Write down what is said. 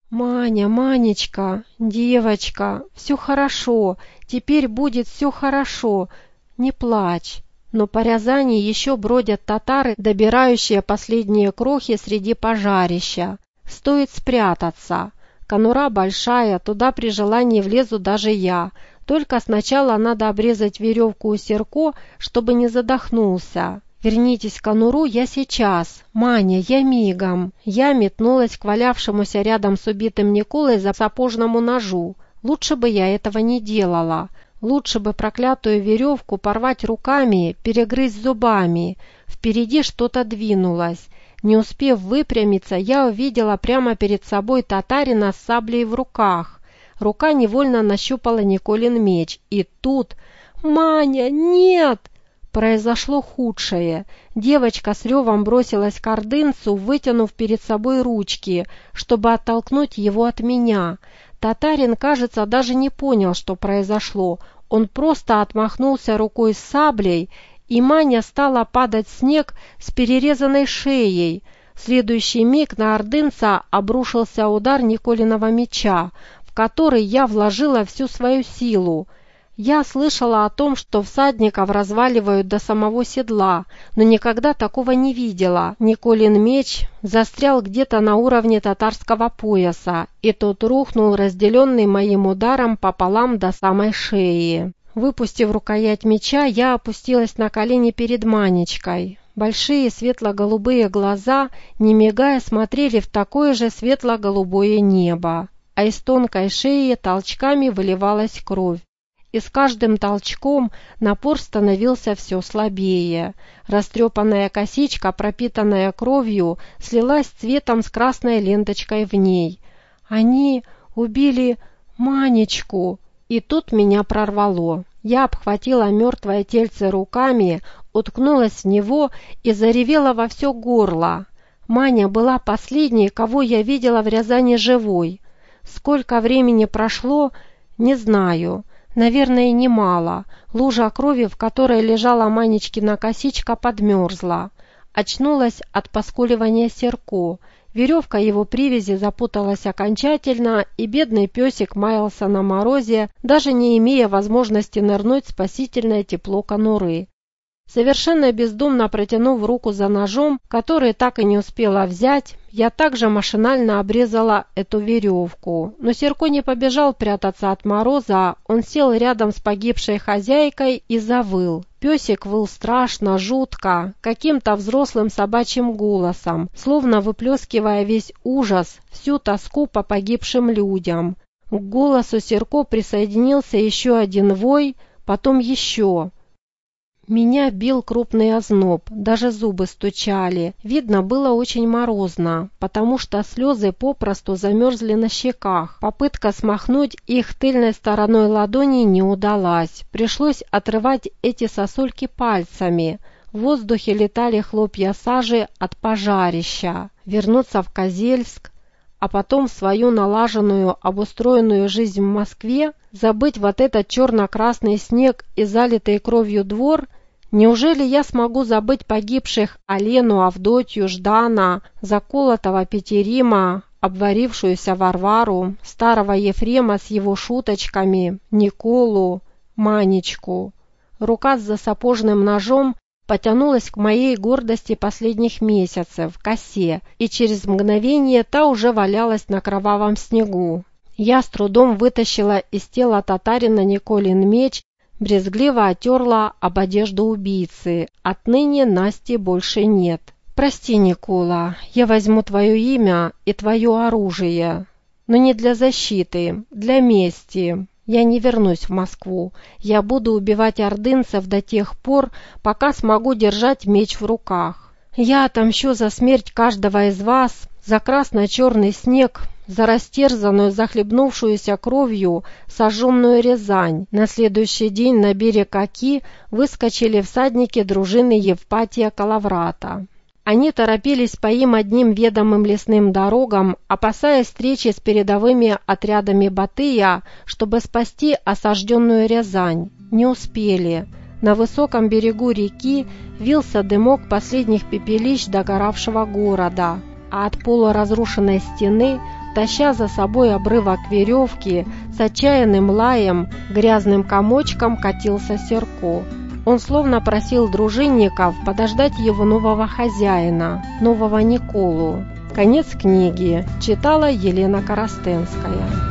«Маня, Манечка, девочка, все хорошо, теперь будет все хорошо, не плачь». Но по Рязани еще бродят татары, добирающие последние крохи среди пожарища. Стоит спрятаться. Конура большая, туда при желании влезу даже я. Только сначала надо обрезать веревку у Серко, чтобы не задохнулся. «Вернитесь в конуру, я сейчас. Маня, я мигом». Я метнулась к валявшемуся рядом с убитым Николой за сапожному ножу. Лучше бы я этого не делала. Лучше бы проклятую веревку порвать руками, перегрызть зубами. Впереди что-то двинулось. Не успев выпрямиться, я увидела прямо перед собой татарина с саблей в руках. Рука невольно нащупала Николин меч. И тут... «Маня, нет!» Произошло худшее. Девочка с ревом бросилась к ордынцу, вытянув перед собой ручки, чтобы оттолкнуть его от меня. Татарин, кажется, даже не понял, что произошло. Он просто отмахнулся рукой с саблей, и Маня стала падать в снег с перерезанной шеей. В следующий миг на ордынца обрушился удар Николиного меча, в который я вложила всю свою силу. Я слышала о том, что всадников разваливают до самого седла, но никогда такого не видела. Николин меч застрял где-то на уровне татарского пояса, и тот рухнул, разделенный моим ударом пополам до самой шеи. Выпустив рукоять меча, я опустилась на колени перед Манечкой. Большие светло-голубые глаза, не мигая, смотрели в такое же светло-голубое небо, а из тонкой шеи толчками выливалась кровь. И с каждым толчком напор становился все слабее. Растрепанная косичка, пропитанная кровью, слилась цветом с красной ленточкой в ней. Они убили Манечку. И тут меня прорвало. Я обхватила мертвое тельце руками, уткнулась в него и заревела во все горло. Маня была последней, кого я видела в Рязани живой. Сколько времени прошло, не знаю. Наверное, немало. Лужа крови, в которой лежала Манечкина косичка, подмерзла. Очнулась от поскуливания Серко. Веревка его привязи запуталась окончательно, и бедный песик маялся на морозе, даже не имея возможности нырнуть в спасительное тепло конуры. Совершенно бездумно протянув руку за ножом, который так и не успела взять, я также машинально обрезала эту веревку. Но Серко не побежал прятаться от мороза, он сел рядом с погибшей хозяйкой и завыл. Песик выл страшно, жутко, каким-то взрослым собачьим голосом, словно выплескивая весь ужас, всю тоску по погибшим людям. К голосу Серко присоединился еще один вой, потом еще. Меня бил крупный озноб, даже зубы стучали. Видно, было очень морозно, потому что слезы попросту замерзли на щеках. Попытка смахнуть их тыльной стороной ладони не удалась. Пришлось отрывать эти сосульки пальцами. В воздухе летали хлопья сажи от пожарища. Вернуться в Козельск, а потом в свою налаженную, обустроенную жизнь в Москве, забыть вот этот черно-красный снег и залитый кровью двор. Неужели я смогу забыть погибших Алену, Авдотью, Ждана, заколотого Петерима, обварившуюся Варвару, старого Ефрема с его шуточками, Николу, Манечку? Рука с засапожным ножом потянулась к моей гордости последних месяцев, косе, и через мгновение та уже валялась на кровавом снегу. Я с трудом вытащила из тела татарина Николин меч, брезгливо отерла об одежду убийцы. Отныне Насти больше нет. «Прости, Никола, я возьму твое имя и твое оружие, но не для защиты, для мести. Я не вернусь в Москву. Я буду убивать ордынцев до тех пор, пока смогу держать меч в руках. Я отомщу за смерть каждого из вас, за красно-черный снег, за растерзанную, захлебнувшуюся кровью сожженную Рязань». На следующий день на берег Оки выскочили всадники дружины Евпатия Калаврата. Они торопились по им одним ведомым лесным дорогам, опасаясь встречи с передовыми отрядами Батыя, чтобы спасти осажденную Рязань. Не успели. На высоком берегу реки вился дымок последних пепелищ догоравшего города, а от полуразрушенной стены таща за собой обрывок веревки, с отчаянным лаем, грязным комочком катился Серко. Он словно просил дружинников подождать его нового хозяина, нового Николу. Конец книги. Читала Елена Коростенская.